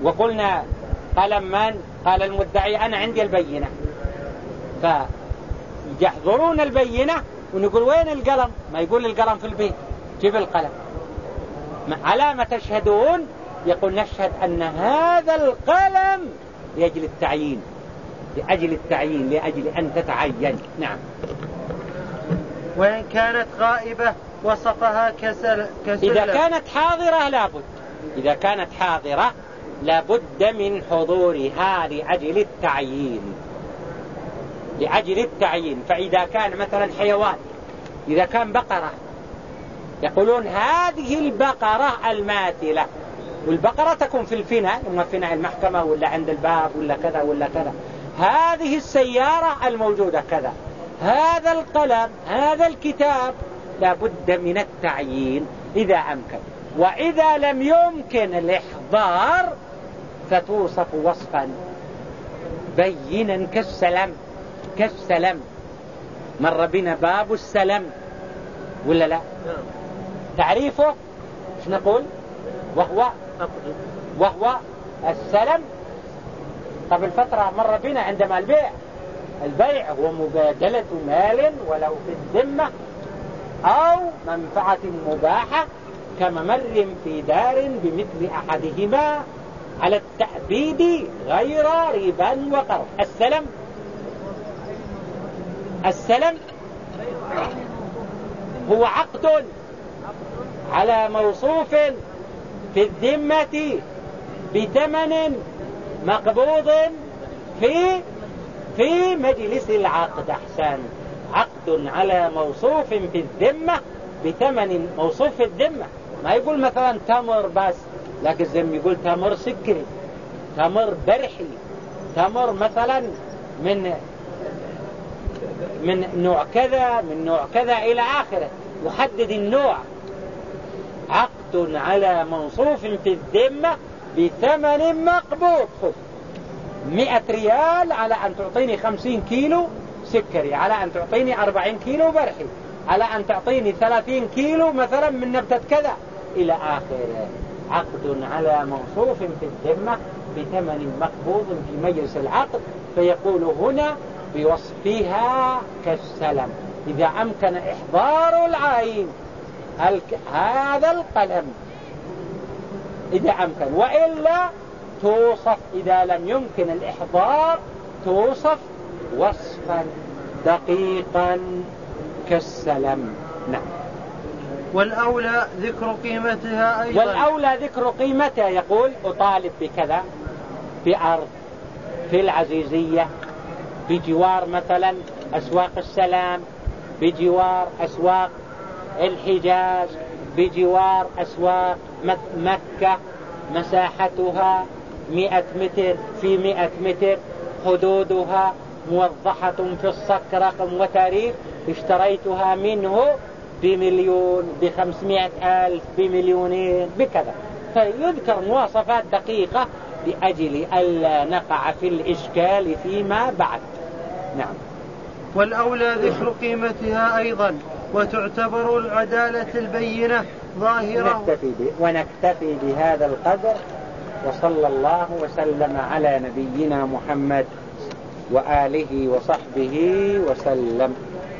وقلنا قلم من؟ قال المدعي أنا عندي البينة، فيحضرون البينة ونقول وين القلم؟ ما يقول القلم في البيت، جيب القلم. على ما تشهدون؟ يقول نشهد أن هذا القلم لأجل التعيين، لأجل التعيين، لأجل أن تتعين. نعم. وإن كانت غائبة وصفها كسلم. إذا كانت حاضرة لابد، إذا كانت حاضرة لابد من حضورها لأجل التعيين، لأجل التعيين. فإذا كان مثلا حيوان، إذا كان بقرة يقولون هذه البقرة الماثلة، والبقرة تكون في الفناء، إما فناء المحكمة ولا عند الباب ولا كذا ولا كذا. هذه السيارة الموجودة كذا، هذا القلم، هذا الكتاب، لابد من التعيين إذا أمكن. وإذا لم يمكن الإحضار فتوصف وصفا بينا كالسلم. كالسلم مر بنا باب السلم ولا لا؟ تعريفه ايش نقول؟ وهو السلم. قبل فترة مر بنا عندما البيع هو مبادلة مال ولو في الذمة أو منفعة مباحة كممر في دار بمثل أحدهما على التأبيد غير ربا وقرض. السلم هو عقد على موصوف في الذمة بثمن مقبوض في مجلس العقد. أحسن. عقد على موصوف في الذمة بثمن موصوف في الذمة. ما يقول مثلا تمر بس، لكن زي ما يقول تمر سكري، تمر برحي، تمر مثلا من نوع كذا، من نوع كذا إلى آخره، يحدد النوع. عقد على موصوف في الذمة بثمن مقبوض. 100 ريال على أن تعطيني 50 كيلو سكري، على أن تعطيني 40 كيلو برحي، على أن تعطيني 30 كيلو مثلا من نبتة كذا إلى آخره. عقد على موصوف في الذمة بثمن مقبوض في مجلس العقد. فيقول هنا بوصفها كالسلم إذا أمكن إحضار العين هذا القلم إذا أمكن، وإلا توصف إذا لم يمكن الإحضار توصف وصفا دقيقا كالسلم. نعم. والأولى ذكر قيمتها أيضا. والأولى ذكر قيمتها. يقول أطالب بكذا في أرض في العزيزية، بجوار مثلا أسواق السلام، بجوار أسواق الحجاز، بجوار أسواق مكة، مساحتها 100 متر في 100 متر، حدودها موضحة في الصك رقم وتاريخ، اشتريتها منه بمليون، ب500,000، بمليونين، بكذا. فيذكر مواصفات دقيقة لأجل ألا نقع في الإشكال فيما بعد. نعم. والأولى ذكر قيمتها أيضا، وتعتبر العدالة البينة ظاهرة. ونكتفي بهذا القدر، وصلى الله وسلم على نبينا محمد وآله وصحبه وسلم.